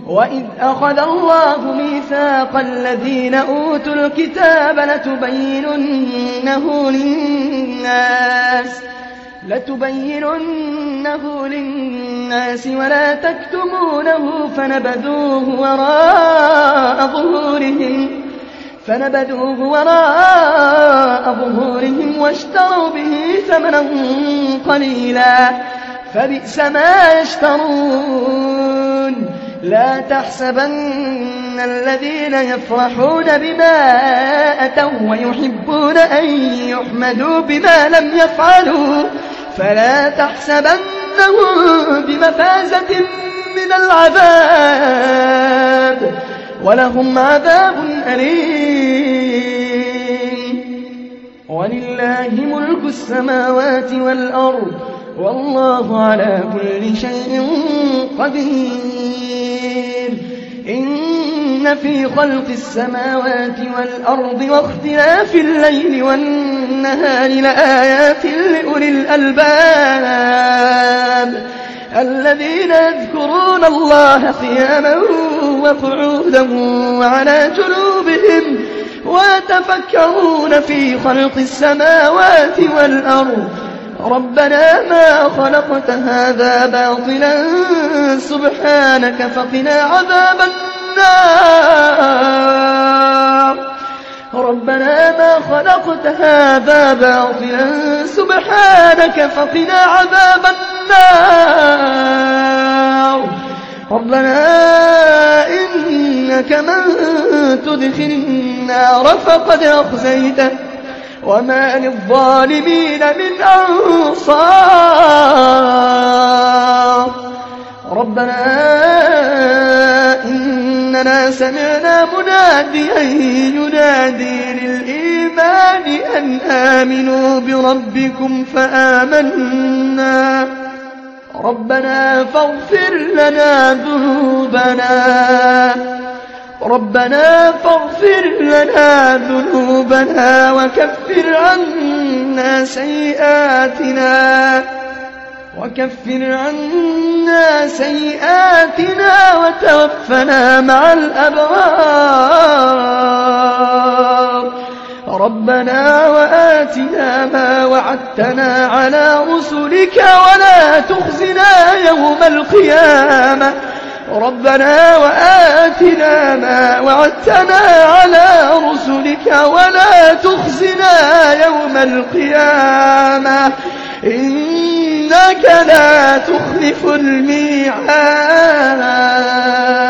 وإذ أخذ الله ميثاق الذين أوتوا الكتاب لتبيننه للناس ولا تكتمونه فنبذوه وراء ظهورهم واشتروا به ثمنا قليلا فبئس ما يشترون. لا تحسبن الذين يفرحون بما أتوا ويحبون أن يحمدوا بما لم يفعلوا فلا تحسبنهم بمفازة من العذاب ولهم عذاب أليم. ولله ملك السماوات والأرض والله على كل شيء قدير. إن في خلق السماوات والأرض واختلاف الليل والنهار لآيات لأولي الألباب الذين يذكرون الله قياما وقعودا وعلى جنوبهم ويتفكرون في خلق السماوات والأرض ربنا ما خلقت هذا باطلا سبحانك فقنا عذاب النار. ربنا ما خلقت هذا باطلا سبحانك فقنا عذاب النار. ربنا إنك من تدخل النار فقد أخزيته وما للظالمين من أنصار. ربنا إننا سمعنا مناديا ينادي للإيمان أن آمنوا بربكم فآمنا ربنا فاغفر لنا ذنوبنا وكفر عنا سيئاتنا وتوفنا مع الأبرار. ربنا وآتنا ما وعدتنا على رسلك ولا تخزنا يوم القيامة. ربنا وآتنا ما وعدتنا على رسلك ولا تخزنا يوم القيامة إنك لا تخلف الميعاد.